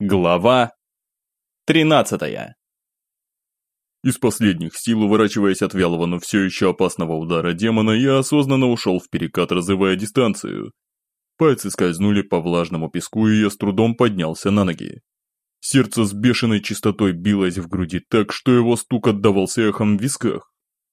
Глава 13. Из последних сил, уворачиваясь от вялого, но все еще опасного удара демона, я осознанно ушел в перекат, разрывая дистанцию. Пальцы скользнули по влажному песку, и я с трудом поднялся на ноги. Сердце с бешеной частотой билось в груди так, что его стук отдавался эхом в висках.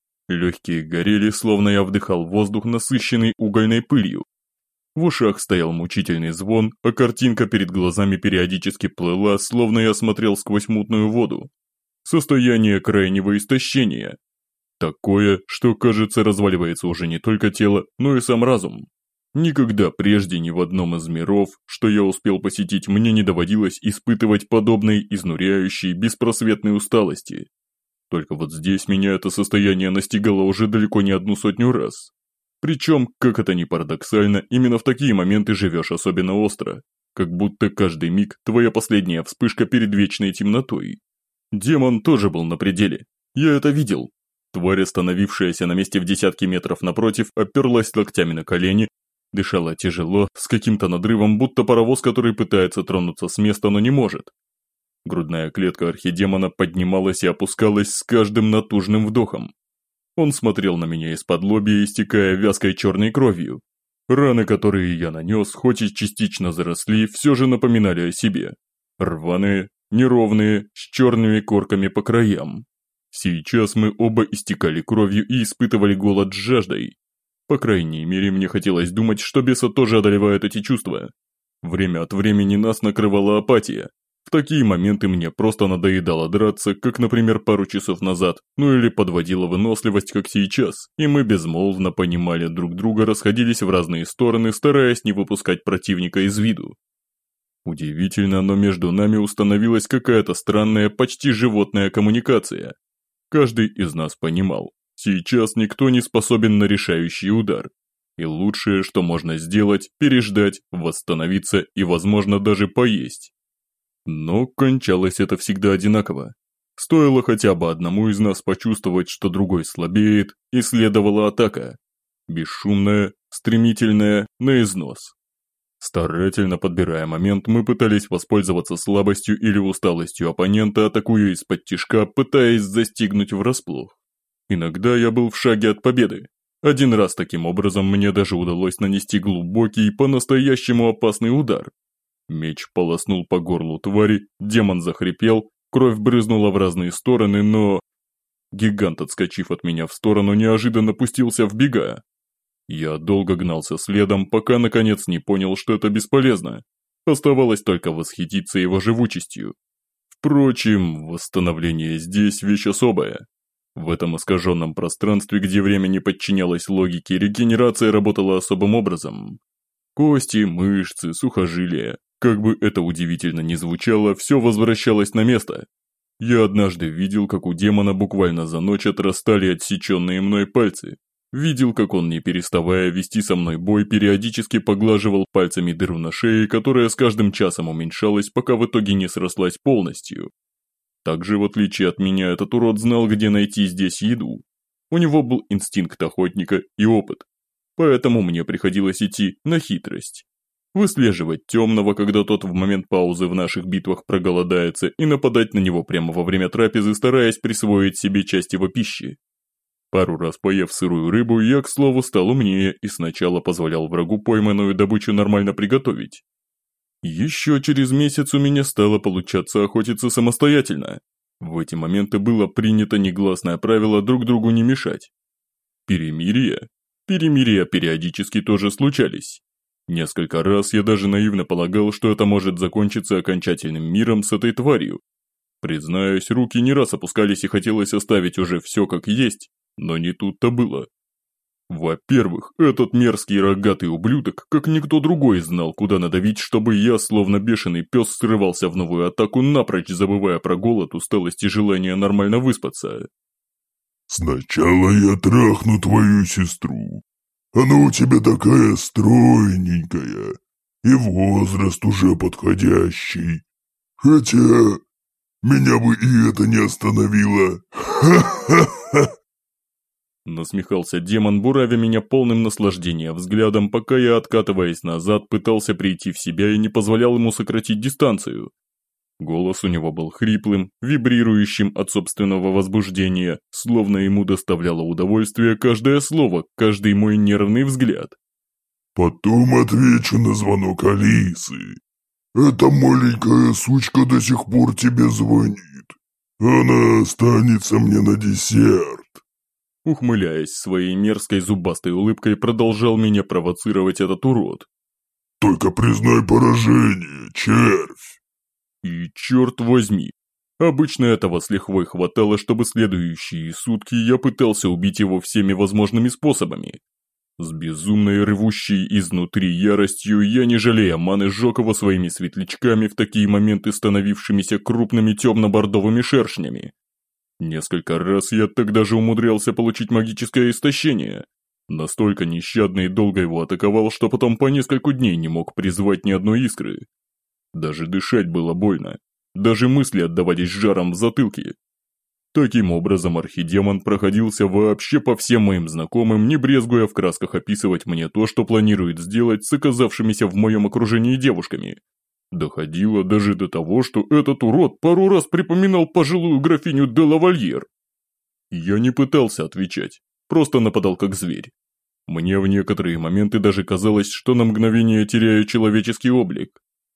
Легкие горели, словно я вдыхал воздух, насыщенный угольной пылью. В ушах стоял мучительный звон, а картинка перед глазами периодически плыла, словно я смотрел сквозь мутную воду. Состояние крайнего истощения. Такое, что, кажется, разваливается уже не только тело, но и сам разум. Никогда прежде ни в одном из миров, что я успел посетить, мне не доводилось испытывать подобной изнуряющей, беспросветной усталости. Только вот здесь меня это состояние настигало уже далеко не 100 раз. Причем, как это ни парадоксально, именно в такие моменты живешь особенно остро. Как будто каждый миг твоя последняя вспышка перед вечной темнотой. Демон тоже был на пределе. Я это видел. Тварь, остановившаяся на месте в десятки метров напротив, оперлась локтями на колени, дышала тяжело, с каким-то надрывом, будто паровоз, который пытается тронуться с места, но не может. Грудная клетка архидемона поднималась и опускалась с каждым натужным вдохом. Он смотрел на меня из-под лобья, истекая вязкой черной кровью. Раны, которые я нанес, хоть и частично заросли, все же напоминали о себе. Рваные, неровные, с черными корками по краям. Сейчас мы оба истекали кровью и испытывали голод с жаждой. По крайней мере, мне хотелось думать, что беса тоже одолевают эти чувства. Время от времени нас накрывала апатия. В такие моменты мне просто надоедало драться, как, например, пару часов назад, ну или подводила выносливость, как сейчас, и мы безмолвно понимали друг друга, расходились в разные стороны, стараясь не выпускать противника из виду. Удивительно, но между нами установилась какая-то странная, почти животная коммуникация. Каждый из нас понимал, сейчас никто не способен на решающий удар. И лучшее, что можно сделать, переждать, восстановиться и, возможно, даже поесть. Но кончалось это всегда одинаково. Стоило хотя бы одному из нас почувствовать, что другой слабеет, и следовала атака. Бесшумная, стремительная, на износ. Старательно подбирая момент, мы пытались воспользоваться слабостью или усталостью оппонента, атакуя из-под тишка, пытаясь застигнуть врасплох. Иногда я был в шаге от победы. Один раз таким образом мне даже удалось нанести глубокий, по-настоящему опасный удар. Меч полоснул по горлу твари, демон захрипел, кровь брызнула в разные стороны, но... Гигант, отскочив от меня в сторону, неожиданно пустился в бега. Я долго гнался следом, пока наконец не понял, что это бесполезно. Оставалось только восхититься его живучестью. Впрочем, восстановление здесь вещь особая. В этом искаженном пространстве, где время не подчинялось логике, регенерация работала особым образом. Кости, мышцы, сухожилия. Как бы это удивительно ни звучало, все возвращалось на место. Я однажды видел, как у демона буквально за ночь отрастали отсеченные мной пальцы. Видел, как он, не переставая вести со мной бой, периодически поглаживал пальцами дыру на шее, которая с каждым часом уменьшалась, пока в итоге не срослась полностью. Также, в отличие от меня, этот урод знал, где найти здесь еду. У него был инстинкт охотника и опыт. Поэтому мне приходилось идти на хитрость. Выслеживать темного, когда тот в момент паузы в наших битвах проголодается, и нападать на него прямо во время трапезы, стараясь присвоить себе часть его пищи. Пару раз поев сырую рыбу, я, к слову, стал умнее и сначала позволял врагу пойманную добычу нормально приготовить. Еще через месяц у меня стало получаться охотиться самостоятельно. В эти моменты было принято негласное правило друг другу не мешать. Перемирия периодически тоже случались. Несколько раз я даже наивно полагал, что это может закончиться окончательным миром с этой тварью. Признаюсь, руки не раз опускались и хотелось оставить уже все как есть, но не тут-то было. Во-первых, этот мерзкий рогатый ублюдок, как никто другой, знал, куда надавить, чтобы я, словно бешеный пес, срывался в новую атаку, напрочь забывая про голод, усталость и желание нормально выспаться. «Сначала я трахну твою сестру. Она у тебя такая стройненькая, и возраст уже подходящий. Хотя, меня бы и это не остановило. Ха-ха-ха!» Насмехался демон, буравя меня полным наслаждения взглядом, пока я, откатываясь назад, пытался прийти в себя и не позволял ему сократить дистанцию. Голос у него был хриплым, вибрирующим от собственного возбуждения, словно ему доставляло удовольствие каждое слово, каждый мой нервный взгляд. «Потом отвечу на звонок Алисы. Эта маленькая сучка до сих пор тебе звонит. Она останется мне на десерт». Ухмыляясь своей мерзкой зубастой улыбкой, продолжал меня провоцировать этот урод. «Только признай поражение, червь». И черт возьми, обычно этого с лихвой хватало, чтобы следующие сутки я пытался убить его всеми возможными способами. С безумной рвущей изнутри яростью я, не жалея маны, сжег его своими светлячками, в такие моменты становившимися крупными темно-бордовыми шершнями. Несколько раз я тогда же умудрялся получить магическое истощение. Настолько нещадно и долго его атаковал, что потом по несколько дней не мог призвать ни одной искры. Даже дышать было больно, даже мысли отдавались жаром в затылке. Таким образом, архидемон проходился вообще по всем моим знакомым, не брезгуя в красках описывать мне то, что планирует сделать с оказавшимися в моем окружении девушками. Доходило даже до того, что этот урод пару раз припоминал пожилую графиню де лавальер. Я не пытался отвечать, просто нападал как зверь. Мне в некоторые моменты даже казалось, что на мгновение теряю человеческий облик.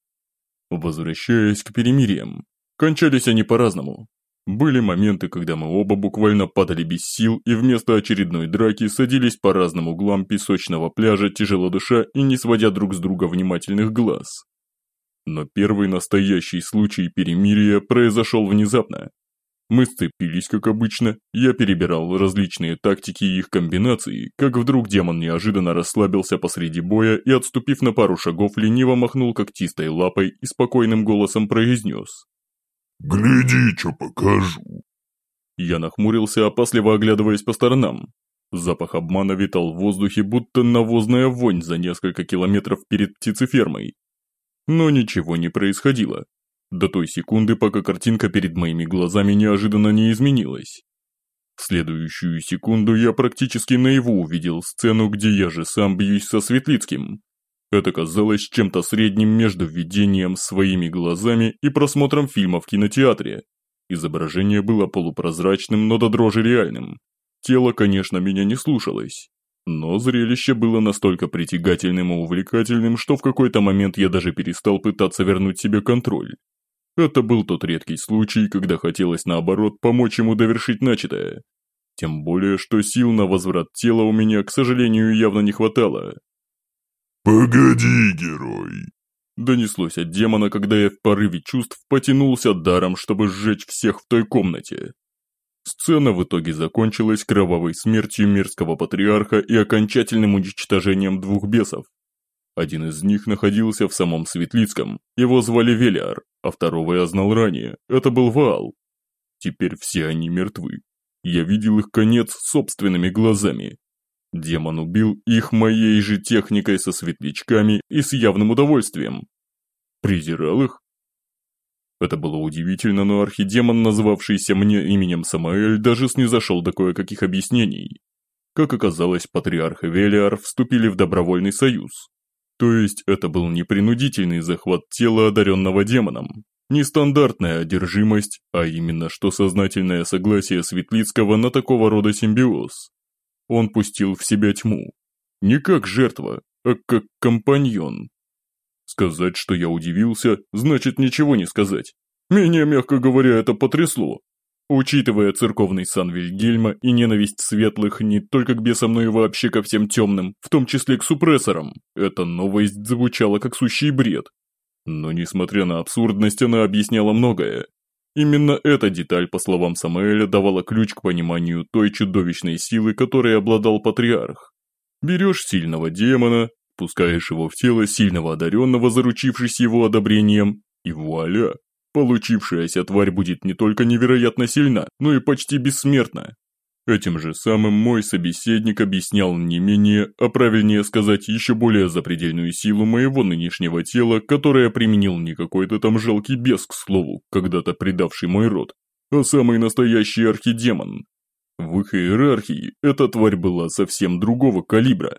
Возвращаясь к перемириям, кончались они по-разному. Были моменты, когда мы оба буквально падали без сил и вместо очередной драки садились по разным углам песочного пляжа, тяжело дыша и не сводя друг с друга внимательных глаз. Но первый настоящий случай перемирия произошел внезапно. Мы сцепились, как обычно, я перебирал различные тактики и их комбинации, как вдруг демон неожиданно расслабился посреди боя и, отступив на пару шагов, лениво махнул когтистой лапой и спокойным голосом произнес: «Гляди, что покажу». Я нахмурился, опасливо оглядываясь по сторонам. Запах обмана витал в воздухе, будто навозная вонь за несколько километров перед птицефермой. Но ничего не происходило. До той секунды, пока картинка перед моими глазами неожиданно не изменилась. В следующую секунду я практически наяву увидел сцену, где я же сам бьюсь со Светлицким. Это казалось чем-то средним между видением своими глазами и просмотром фильма в кинотеатре. Изображение было полупрозрачным, но до дрожи реальным. Тело, конечно, меня не слушалось. Но зрелище было настолько притягательным и увлекательным, что в какой-то момент я даже перестал пытаться вернуть себе контроль. Это был тот редкий случай, когда хотелось наоборот помочь ему довершить начатое. Тем более, что сил на возврат тела у меня, к сожалению, явно не хватало. «Погоди, герой!» Донеслось от демона, когда я в порыве чувств потянулся даром, чтобы сжечь всех в той комнате. Сцена в итоге закончилась кровавой смертью мерзкого патриарха и окончательным уничтожением двух бесов. Один из них находился в самом Светлицком, его звали Велиар, а второго я знал ранее, это был Ваал. Теперь все они мертвы. Я видел их конец собственными глазами. Демон убил их моей же техникой со светлячками и с явным удовольствием. Презирал их? Это было удивительно, но архидемон, называвшийся мне именем Самаэль, даже снизошел до кое-каких объяснений. Как оказалось, патриарх и Велиар вступили в добровольный союз. То есть это был не принудительный захват тела, одаренного демоном, не стандартная одержимость, а именно что сознательное согласие Светлицкого на такого рода симбиоз. Он пустил в себя тьму. Не как жертва, а как компаньон. Сказать, что я удивился, значит ничего не сказать. Меня, мягко говоря, это потрясло. Учитывая церковный сан Вильгельма и ненависть светлых не только к бесам, но и вообще ко всем темным, в том числе к супрессорам, эта новость звучала как сущий бред. Но несмотря на абсурдность, она объясняла многое. Именно эта деталь, по словам Самаэля, давала ключ к пониманию той чудовищной силы, которой обладал патриарх. Берешь сильного демона, пускаешь его в тело сильного одаренного, заручившись его одобрением, и вуаля! Получившаяся тварь будет не только невероятно сильна, но и почти бессмертна. Этим же самым мой собеседник объяснял не менее, а правильнее сказать, еще более запредельную силу моего нынешнего тела, которое применил не какой-то там жалкий бес, к слову, когда-то предавший мой род, а самый настоящий архидемон. В их иерархии эта тварь была совсем другого калибра.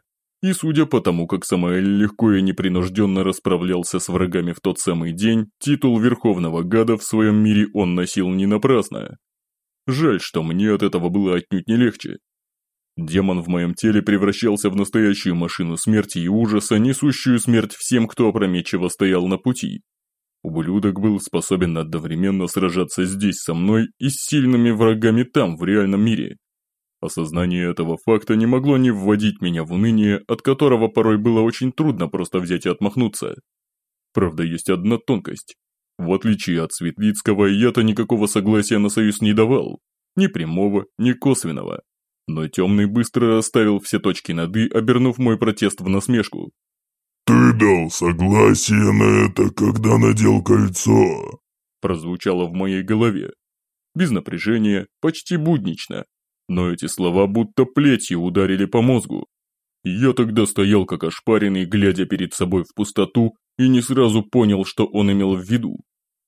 И судя по тому, как Самаэль легко и непринужденно расправлялся с врагами в тот самый день, титул Верховного Гада в своем мире он носил не напрасно. Жаль, что мне от этого было отнюдь не легче. Демон в моем теле превращался в настоящую машину смерти и ужаса, несущую смерть всем, кто опрометчиво стоял на пути. Ублюдок был способен одновременно сражаться здесь со мной и с сильными врагами там, в реальном мире. Осознание этого факта не могло не вводить меня в уныние, от которого порой было очень трудно просто взять и отмахнуться. Правда, есть одна тонкость. В отличие от Светлицкого, я-то никакого согласия на союз не давал. Ни прямого, ни косвенного. Но Темный быстро расставил все точки над «и», обернув мой протест в насмешку. «Ты дал согласие на это, когда надел кольцо», прозвучало в моей голове. Без напряжения, почти буднично. Но эти слова будто плетью ударили по мозгу. Я тогда стоял как ошпаренный, глядя перед собой в пустоту, и не сразу понял, что он имел в виду.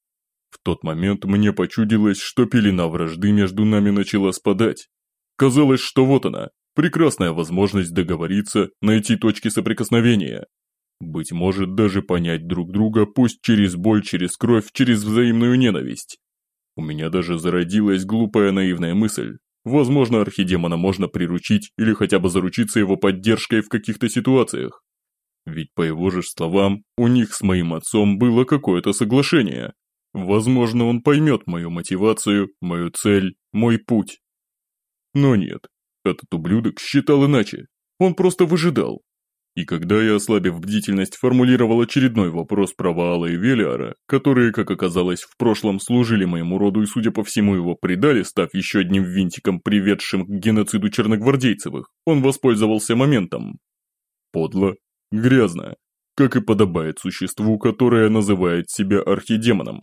В тот момент мне почудилось, что пелена вражды между нами начала спадать. Казалось, что вот она, прекрасная возможность договориться, найти точки соприкосновения. Быть может, даже понять друг друга, пусть через боль, через кровь, через взаимную ненависть. У меня даже зародилась глупая наивная мысль. Возможно, архидемона можно приручить или хотя бы заручиться его поддержкой в каких-то ситуациях. Ведь по его же словам, у них с моим отцом было какое-то соглашение. Возможно, он поймет мою мотивацию, мою цель, мой путь. Но нет, этот ублюдок считал иначе. Он просто выжидал. И когда я, ослабив бдительность, формулировал очередной вопрос про Ваала и Велиара, которые, как оказалось, в прошлом служили моему роду и, судя по всему, его предали, став еще одним винтиком, приведшим к геноциду черногвардейцевых, он воспользовался моментом. Подло, грязно, как и подобает существу, которое называет себя архидемоном.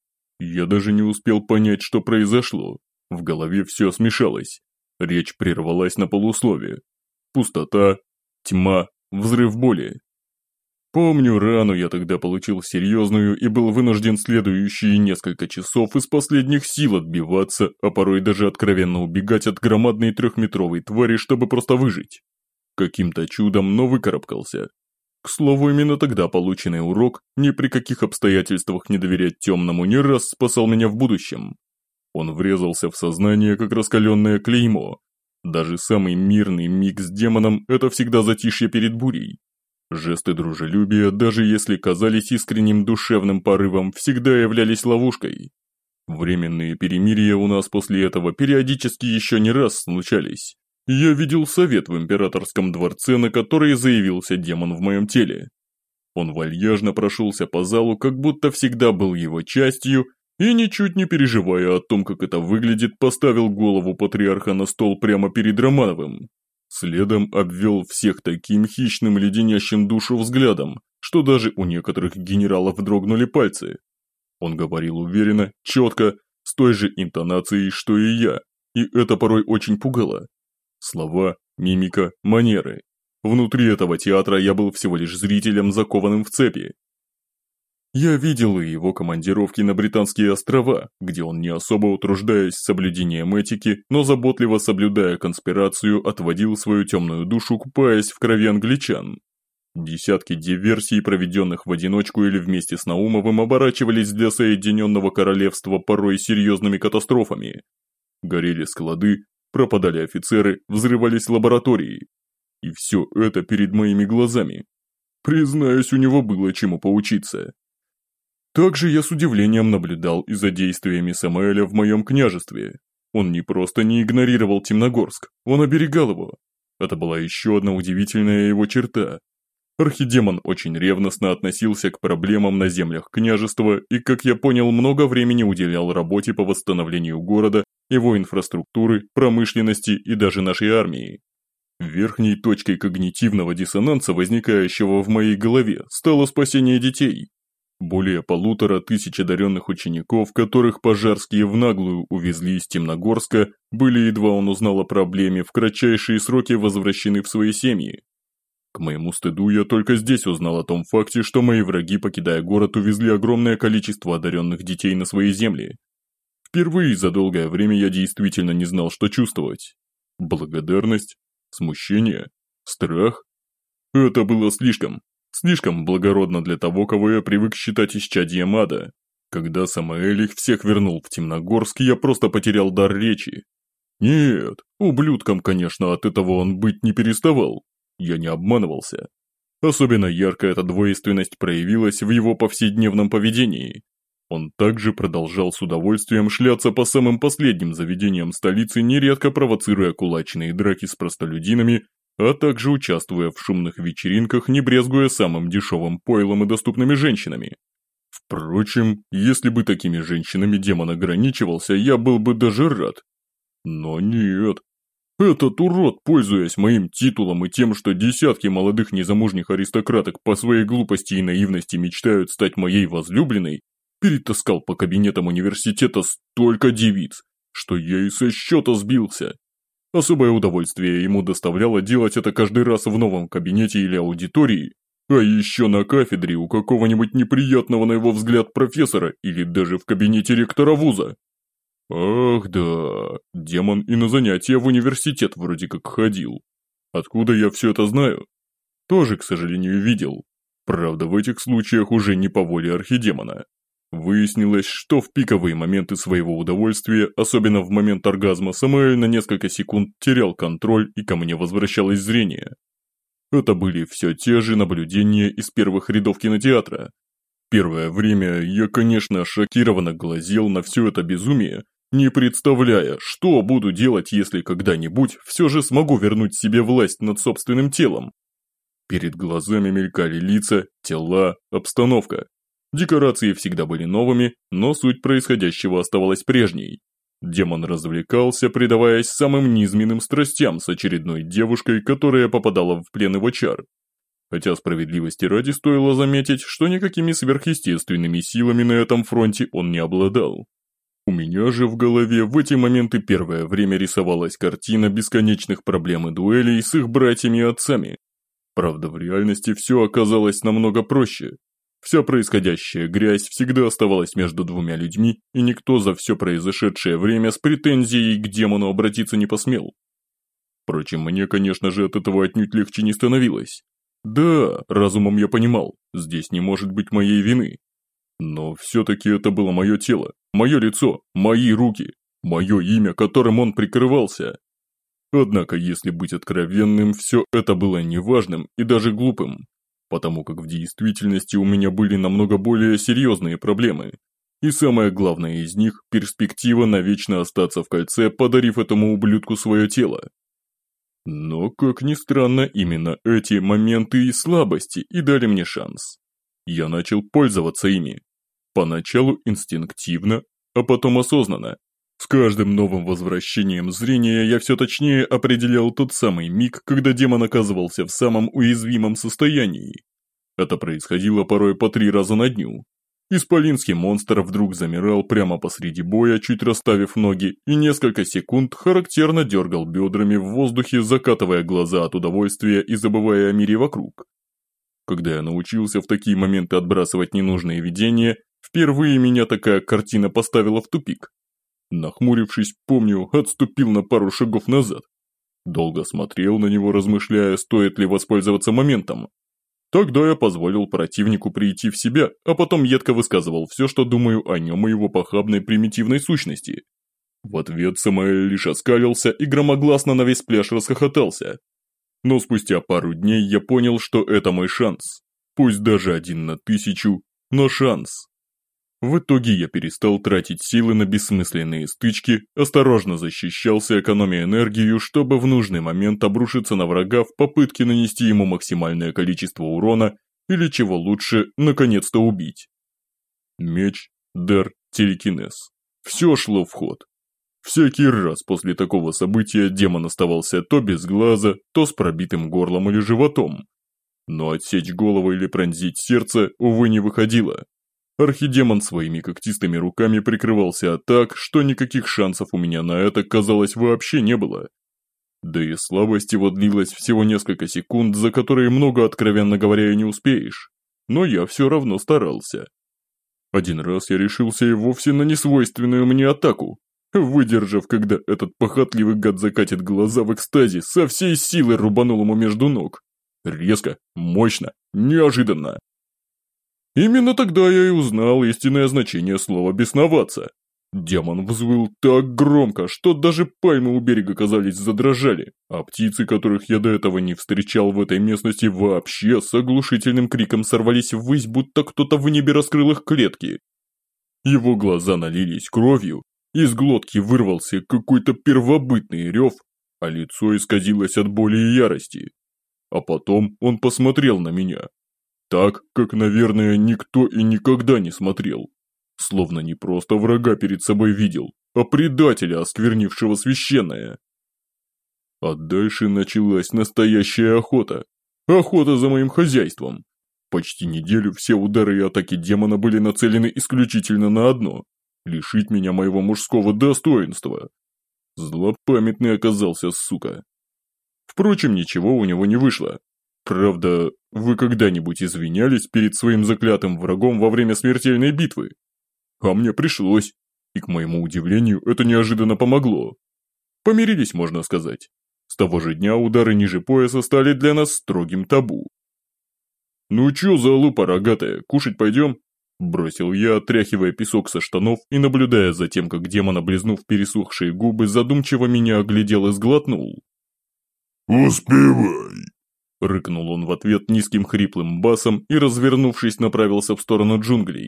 Я даже не успел понять, что произошло. В голове все смешалось. Речь прервалась на полусловие. Пустота, тьма, взрыв боли. Помню, рану я тогда получил серьезную и был вынужден следующие несколько часов из последних сил отбиваться, а порой даже откровенно убегать от громадной 3-метровой твари, чтобы просто выжить. Каким-то чудом, но выкарабкался. К слову, именно тогда полученный урок ни при каких обстоятельствах не доверять Темному не раз спасал меня в будущем. Он врезался в сознание, как раскаленное клеймо. Даже самый мирный миг с демоном – это всегда затишье перед бурей. Жесты дружелюбия, даже если казались искренним душевным порывом, всегда являлись ловушкой. Временные перемирия у нас после этого периодически еще не раз случались. Я видел совет в императорском дворце, на который заявился демон в моем теле. Он вальяжно прошелся по залу, как будто всегда был его частью, и, ничуть не переживая о том, как это выглядит, поставил голову патриарха на стол прямо перед Романовым. Следом обвел всех таким хищным, леденящим душу взглядом, что даже у некоторых генералов дрогнули пальцы. Он говорил уверенно, четко, с той же интонацией, что и я, и это порой очень пугало. Слова, мимика, манеры. Внутри этого театра я был всего лишь зрителем, закованным в цепи. Я видел и его командировки на Британские острова, где он, не особо утруждаясь соблюдением этики, но заботливо соблюдая конспирацию, отводил свою темную душу, купаясь в крови англичан. Десятки диверсий, проведенных в одиночку или вместе с Наумовым, оборачивались для Соединенного Королевства порой серьезными катастрофами. Горели склады, пропадали офицеры, взрывались лаборатории. И все это перед моими глазами. Признаюсь, у него было чему поучиться. Также я с удивлением наблюдал и за действиями Самаэля в моем княжестве. Он не просто не игнорировал Темногорск, он оберегал его. Это была еще одна удивительная его черта. Архидемон очень ревностно относился к проблемам на землях княжества и, как я понял, много времени уделял работе по восстановлению города, его инфраструктуры, промышленности и даже нашей армии. Верхней точкой когнитивного диссонанса, возникающего в моей голове, стало спасение детей. Более 1500 одаренных учеников, которых пожарские в наглую увезли из Темногорска, были, едва он узнал о проблеме, в кратчайшие сроки возвращены в свои семьи. К моему стыду, я только здесь узнал о том факте, что мои враги, покидая город, увезли огромное количество одаренных детей на свои земли. Впервые за долгое время я действительно не знал, что чувствовать. Благодарность? Смущение? Страх? Это было слишком благородно для того, кого я привык считать исчадьем ада. Когда Самаэль их всех вернул в Темногорск, я просто потерял дар речи. Нет, ублюдком, конечно, от этого он быть не переставал. Я не обманывался. Особенно ярко эта двойственность проявилась в его повседневном поведении. Он также продолжал с удовольствием шляться по самым последним заведениям столицы, нередко провоцируя кулачные драки с простолюдинами, а также участвуя в шумных вечеринках, не брезгуя самым дешевым пойлом и доступными женщинами. Впрочем, если бы такими женщинами демон ограничивался, я был бы даже рад. Но нет. Этот урод, пользуясь моим титулом и тем, что десятки молодых незамужних аристократок по своей глупости и наивности мечтают стать моей возлюбленной, перетаскал по кабинетам университета столько девиц, что я и со счета сбился. Особое удовольствие ему доставляло делать это каждый раз в новом кабинете или аудитории, а еще на кафедре у какого-нибудь неприятного на его взгляд профессора или даже в кабинете ректора вуза. Ах да, демон и на занятия в университет вроде как ходил. Откуда я все это знаю? Тоже, к сожалению, видел. Правда, в этих случаях уже не по воле архидемона. Выяснилось, что в пиковые моменты своего удовольствия, особенно в момент оргазма, Самаэль на несколько секунд терял контроль и ко мне возвращалось зрение. Это были все те же наблюдения из первых рядов кинотеатра. Первое время я, конечно, шокированно глазел на все это безумие, не представляя, что буду делать, если когда-нибудь все же смогу вернуть себе власть над собственным телом. Перед глазами мелькали лица, тела, обстановка. Декорации всегда были новыми, но суть происходящего оставалась прежней. Демон развлекался, предаваясь самым низменным страстям с очередной девушкой, которая попадала в плен его чар. Хотя справедливости ради стоило заметить, что никакими сверхъестественными силами на этом фронте он не обладал. У меня же в голове в эти моменты первое время рисовалась картина бесконечных проблем и дуэлей с их братьями и отцами. Правда, в реальности все оказалось намного проще. Вся происходящая грязь всегда оставалась между двумя людьми, и никто за все произошедшее время с претензией к демону обратиться не посмел. Впрочем, мне, конечно же, от этого отнюдь легче не становилось. Да, разумом я понимал, здесь не может быть моей вины. Но все-таки это было мое тело, мое лицо, мои руки, мое имя, которым он прикрывался. Однако, если быть откровенным, все это было неважным и даже глупым, потому как в действительности у меня были намного более серьезные проблемы. И самое главное из них – перспектива навечно остаться в кольце, подарив этому ублюдку свое тело. Но, как ни странно, именно эти моменты и слабости и дали мне шанс. Я начал пользоваться ими. Поначалу инстинктивно, а потом осознанно. С каждым новым возвращением зрения я все точнее определял тот самый миг, когда демон оказывался в самом уязвимом состоянии. Это происходило порой по 3 раза на дню. Исполинский монстр вдруг замирал прямо посреди боя, чуть расставив ноги, и несколько секунд характерно дергал бедрами в воздухе, закатывая глаза от удовольствия и забывая о мире вокруг. Когда я научился в такие моменты отбрасывать ненужные видения, впервые меня такая картина поставила в тупик. Нахмурившись, помню, отступил на пару шагов назад. Долго смотрел на него, размышляя, стоит ли воспользоваться моментом. Тогда я позволил противнику прийти в себя, а потом едко высказывал все, что думаю о нем и его похабной примитивной сущности. В ответ Самаэль лишь оскалился и громогласно на весь пляж расхохотался. Но спустя пару дней я понял, что это мой шанс. Пусть даже 1 на 1000, но шанс. В итоге я перестал тратить силы на бессмысленные стычки, осторожно защищался, экономя энергию, чтобы в нужный момент обрушиться на врага в попытке нанести ему максимальное количество урона или, чего лучше, наконец-то убить. Меч, дар, телекинез. Все шло в ход. Всякий раз после такого события демон оставался то без глаза, то с пробитым горлом или животом. Но отсечь голову или пронзить сердце, увы, не выходило. Архидемон своими когтистыми руками прикрывался так, что никаких шансов у меня на это, казалось, вообще не было. Да и слабость его длилась всего несколько секунд, за которые много, откровенно говоря, и не успеешь. Но я все равно старался. Один раз я решился и вовсе на несвойственную мне атаку. Выдержав, когда этот похотливый гад закатит глаза в экстазе, со всей силы рубанул ему между ног. Резко, мощно, неожиданно. Именно тогда я и узнал истинное значение слова «бесноваться». Демон взвыл так громко, что даже пальмы у берега, казались, задрожали, а птицы, которых я до этого не встречал в этой местности, вообще с оглушительным криком сорвались ввысь, будто кто-то в небе раскрыл их клетки. Его глаза налились кровью, из глотки вырвался какой-то первобытный рев, а лицо исказилось от боли и ярости. А потом он посмотрел на меня. Так, как, наверное, никто и никогда не смотрел. Словно не просто врага перед собой видел, а предателя, осквернившего священное. А дальше началась настоящая охота. Охота за моим хозяйством. Почти неделю все удары и атаки демона были нацелены исключительно на одно – лишить меня моего мужского достоинства. Злопамятный оказался, сука. Впрочем, ничего у него не вышло. Правда, вы когда-нибудь извинялись перед своим заклятым врагом во время смертельной битвы? А мне пришлось, и, к моему удивлению, это неожиданно помогло. Помирились, можно сказать. С того же дня удары ниже пояса стали для нас строгим табу. «Ну чё, залупа рогатая, кушать пойдем?» Бросил я, отряхивая песок со штанов и наблюдая за тем, как демон, облизнув пересохшие губы, задумчиво меня оглядел и сглотнул. «Успевай!» Рыкнул он в ответ низким хриплым басом и, развернувшись, направился в сторону джунглей.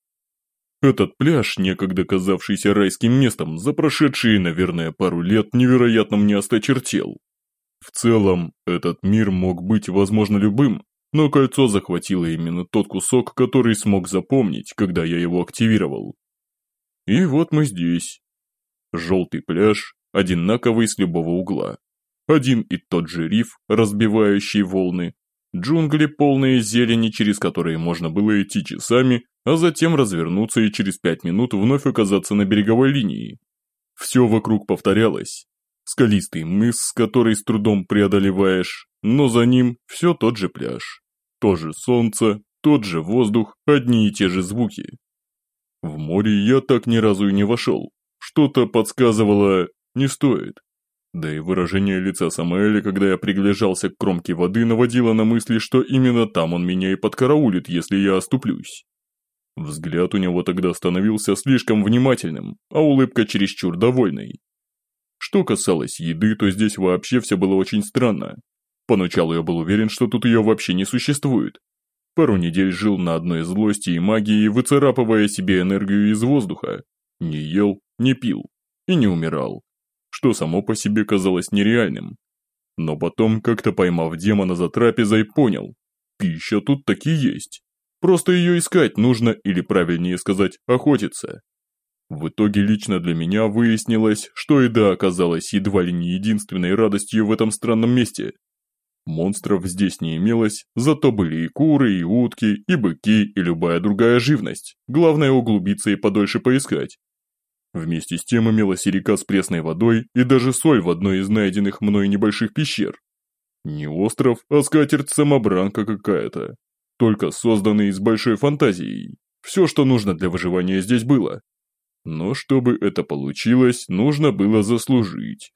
Этот пляж, некогда казавшийся райским местом, за прошедшие, наверное, пару лет невероятно мне осточертел. В целом, этот мир мог быть, возможно, любым, но кольцо захватило именно тот кусок, который смог запомнить, когда я его активировал. И вот мы здесь. Желтый пляж, одинаковый с любого угла. Один и тот же риф, разбивающий волны, джунгли, полные зелени, через которые можно было идти часами, а затем развернуться и через 5 минут вновь оказаться на береговой линии. Все вокруг повторялось. Скалистый мыс, который с трудом преодолеваешь, но за ним все тот же пляж. То же солнце, тот же воздух, одни и те же звуки. В море я так ни разу и не вошел. Что-то подсказывало «не стоит». Да и выражение лица Самаэля, когда я приближался к кромке воды, наводило на мысли, что именно там он меня и подкараулит, если я оступлюсь. Взгляд у него тогда становился слишком внимательным, а улыбка чересчур довольной. Что касалось еды, то здесь вообще все было очень странно. Поначалу я был уверен, что тут ее вообще не существует. Пару недель жил на одной злости и магии, выцарапывая себе энергию из воздуха. Не ел, не пил и не умирал, что само по себе казалось нереальным. Но потом, как-то поймав демона за трапезой, понял – пища тут таки есть. Просто ее искать нужно, или правильнее сказать, охотиться. В итоге лично для меня выяснилось, что еда оказалась едва ли не единственной радостью в этом странном месте. Монстров здесь не имелось, зато были и куры, и утки, и быки, и любая другая живность. Главное углубиться и подольше поискать. Вместе с тем имелась и река с пресной водой, и даже соль в одной из найденных мной небольших пещер. Не остров, а скатерть-самобранка какая-то. Только созданный с большой фантазией. Все, что нужно для выживания, здесь было. Но чтобы это получилось, нужно было заслужить.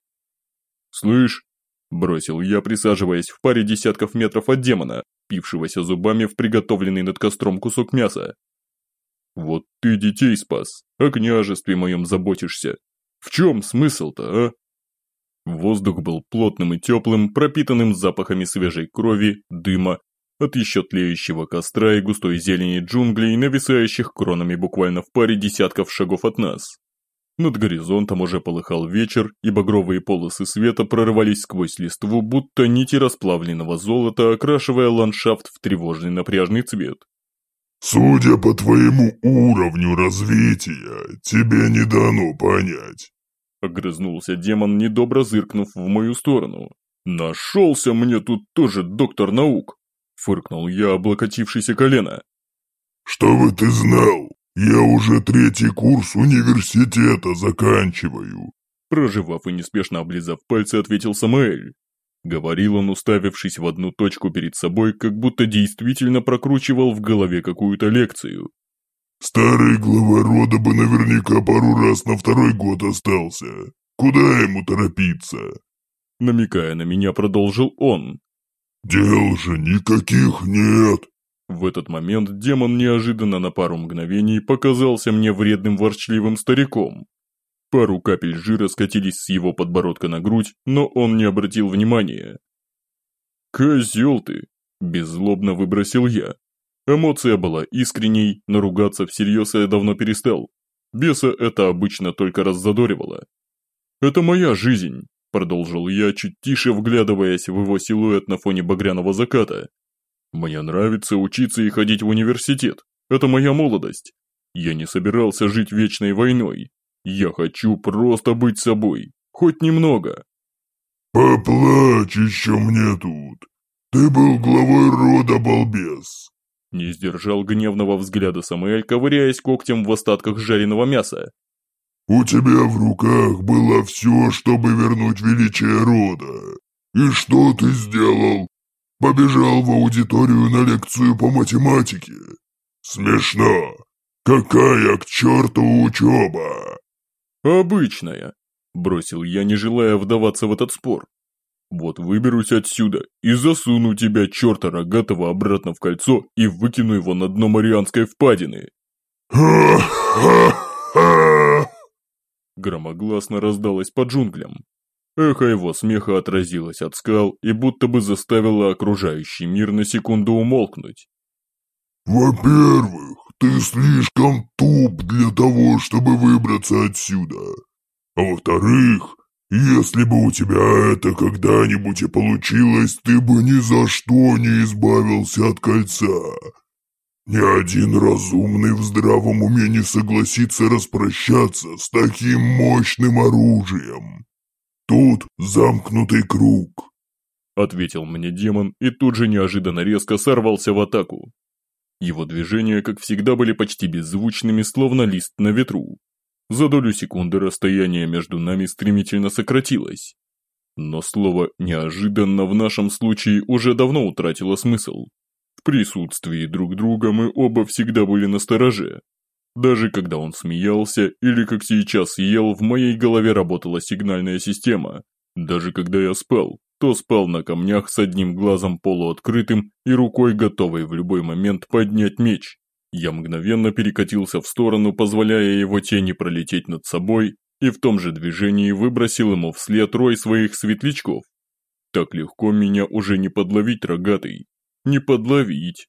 «Слышь», – бросил я, присаживаясь в паре десятков метров от демона, пившегося зубами в приготовленный над костром кусок мяса. «Вот ты детей спас, о княжестве моем заботишься. В чем смысл-то, а?» Воздух был плотным и теплым, пропитанным запахами свежей крови, дыма, от еще тлеющего костра и густой зелени джунглей, нависающих кронами буквально в паре десятков шагов от нас. Над горизонтом уже полыхал вечер, и багровые полосы света прорывались сквозь листву, будто нити расплавленного золота, окрашивая ландшафт в тревожный напряжный цвет. «Судя по твоему уровню развития, тебе не дано понять», — огрызнулся демон, недобро зыркнув в мою сторону. «Нашелся мне тут тоже доктор наук!» — фыркнул я, облокотившийся колено. «Чтобы ты знал, я уже 3-й курс университета заканчиваю», — прожевав и неспешно облизав пальцы, ответил Самаэль. Говорил он, уставившись в одну точку перед собой, как будто действительно прокручивал в голове какую-то лекцию. «Старый глава рода бы наверняка пару раз на 2-й год остался. Куда ему торопиться?» Намекая на меня, продолжил он. Дел же никаких нет. В этот момент демон неожиданно на пару мгновений показался мне вредным ворчливым стариком. Пару капель жира скатились с его подбородка на грудь, но он не обратил внимания. «Козел ты!» – беззлобно выбросил я. Эмоция была искренней, но ругаться всерьез я давно перестал. Беса это обычно только раззадоривало. «Это моя жизнь», – продолжил я, чуть тише вглядываясь в его силуэт на фоне багряного заката. «Мне нравится учиться и ходить в университет. Это моя молодость. Я не собирался жить вечной войной. Я хочу просто быть собой. Хоть немного». Поплачь еще мне тут. Ты был главой рода, балбес. Не сдержал гневного взгляда Самуэль, ковыряясь когтем в остатках жареного мяса. У тебя в руках было все, чтобы вернуть величие рода. И что ты сделал? Побежал в аудиторию на лекцию по математике. Смешно. Какая к черту учеба? «Обычная», – бросил я, не желая вдаваться в этот спор. «Вот выберусь отсюда и засуну тебя, черта рогатого, обратно в кольцо и выкину его на дно Марианской впадины». Ха-ха-ха! Громогласно раздалось по джунглям. Эхо его смеха отразилось от скал и будто бы заставило окружающий мир на секунду умолкнуть. Во-первых, ты слишком туп для того, чтобы выбраться отсюда. А во-вторых, если бы у тебя это когда-нибудь и получилось, ты бы ни за что не избавился от кольца. Ни один разумный в здравом уме не согласится распрощаться с таким мощным оружием. Тут замкнутый круг, Ответил мне демон и тут же неожиданно резко сорвался в атаку. Его движения, как всегда, были почти беззвучными, словно лист на ветру. За долю секунды расстояние между нами стремительно сократилось. Но слово «неожиданно» в нашем случае уже давно утратило смысл. В присутствии друг друга мы оба всегда были настороже. Даже когда он смеялся или, как сейчас, ел, в моей голове работала сигнальная система. Даже когда я спал, то спал на камнях с одним глазом полуоткрытым и рукой готовой в любой момент поднять меч. Я мгновенно перекатился в сторону, позволяя его тени пролететь над собой, и в том же движении выбросил ему вслед рой своих светлячков. Так легко меня уже не подловить, рогатый. Не подловить.